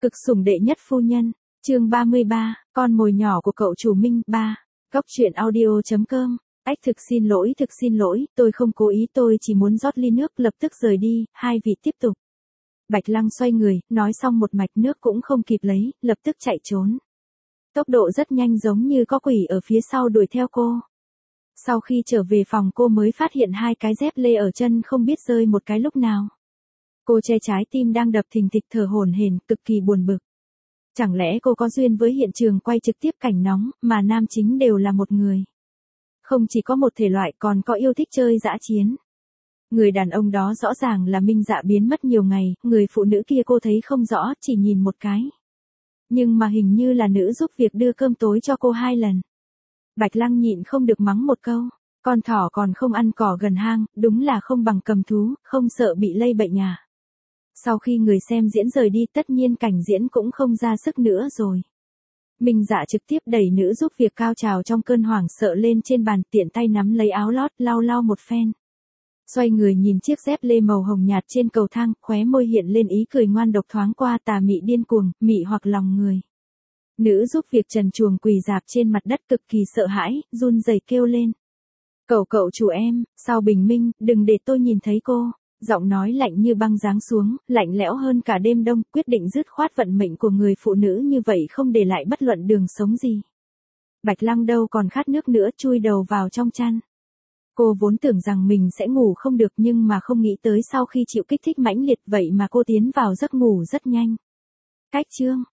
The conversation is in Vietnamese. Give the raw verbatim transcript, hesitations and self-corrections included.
Cực sủng đệ nhất phu nhân, chương ba mươi ba, con mồi nhỏ của cậu chủ Minh, ba. Góc truyện audio chấm com. Ách thực xin lỗi, thực xin lỗi, tôi không cố ý, tôi chỉ muốn rót ly nước, lập tức rời đi, hai vị tiếp tục. Bạch Lăng xoay người, nói xong một mạch nước cũng không kịp lấy, lập tức chạy trốn. Tốc độ rất nhanh giống như có quỷ ở phía sau đuổi theo cô. Sau khi trở về phòng cô mới phát hiện hai cái dép lê ở chân không biết rơi một cái lúc nào. Cô che trái tim đang đập thình thịch thở hổn hển, cực kỳ buồn bực. Chẳng lẽ cô có duyên với hiện trường quay trực tiếp cảnh nóng, mà nam chính đều là một người. Không chỉ có một thể loại còn có yêu thích chơi dã chiến. Người đàn ông đó rõ ràng là Minh Dạ biến mất nhiều ngày, người phụ nữ kia cô thấy không rõ, chỉ nhìn một cái. Nhưng mà hình như là nữ giúp việc đưa cơm tối cho cô hai lần. Bạch Lăng nhịn không được mắng một câu, con thỏ còn không ăn cỏ gần hang, đúng là không bằng cầm thú, không sợ bị lây bệnh à. Sau khi người xem diễn rời đi tất nhiên cảnh diễn cũng không ra sức nữa rồi. Minh Dạ trực tiếp đẩy nữ giúp việc cao trào trong cơn hoảng sợ lên trên bàn, tiện tay nắm lấy áo lót, lau lau một phen. Xoay người nhìn chiếc dép lê màu hồng nhạt trên cầu thang, khóe môi hiện lên ý cười ngoan độc thoáng qua tà mị điên cuồng, mị hoặc lòng người. Nữ giúp việc trần truồng quỳ rạp trên mặt đất cực kỳ sợ hãi, run rẩy kêu lên. Cậu cậu chủ em, sao bình minh, đừng để tôi nhìn thấy cô. Giọng nói lạnh như băng giáng xuống, lạnh lẽo hơn cả đêm đông, quyết định dứt khoát vận mệnh của người phụ nữ như vậy không để lại bất luận đường sống gì. Bạch Lăng đâu còn khát nước nữa, chui đầu vào trong chăn. Cô vốn tưởng rằng mình sẽ ngủ không được nhưng mà không nghĩ tới sau khi chịu kích thích mãnh liệt vậy mà cô tiến vào giấc ngủ rất nhanh. Cách chương,